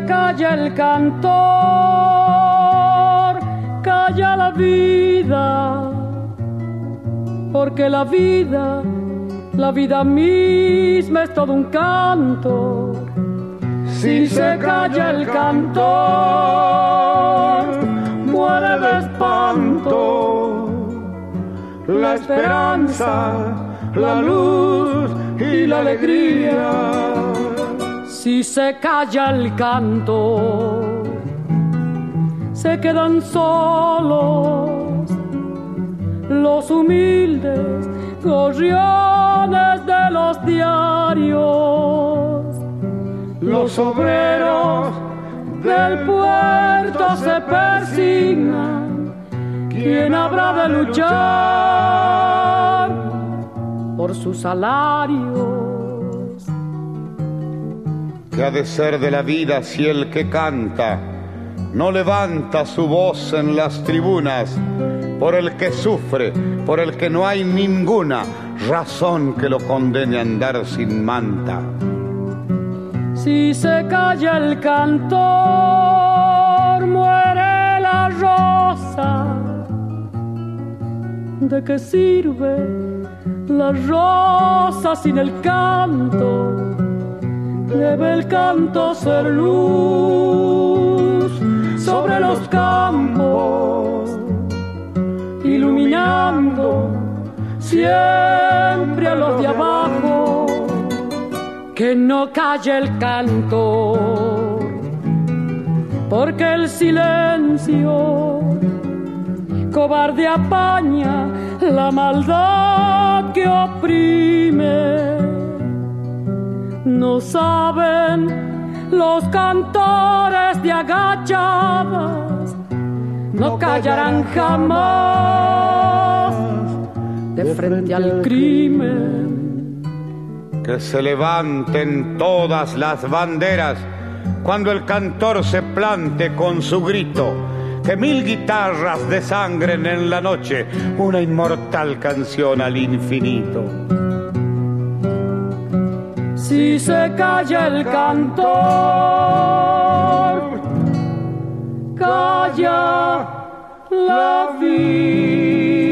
calla el cantor, calla la vida, porque la vida misma es todo un canto. Si se calla el cantor, muere de espanto la esperanza, la luz y la alegría. Si se calla el canto, se quedan solos los humildes gorriones de los diarios. Los obreros del puerto se persignan. ¿Quién habrá de luchar por sus salarios? ¿Qué ha de ser de la vida si el que canta no levanta su voz en las tribunas por el que sufre, por el que no hay ninguna razón que lo condene a andar sin manta? Si se calla el cantor, muere la rosa. ¿De qué sirve la rosa sin el canto? Debe el canto ser luz sobre los campos, iluminando siempre a los de abajo. Que no calle el canto, porque el silencio cobarde apaña la maldad que oprime. No saben los cantores de agachadas, no callarán jamás de frente al crimen. Que se levanten todas las banderas cuando el cantor se plante con su grito. Que 1000 guitarras desangren en la noche una inmortal canción al infinito. Si se calla el cantor, calla la vida.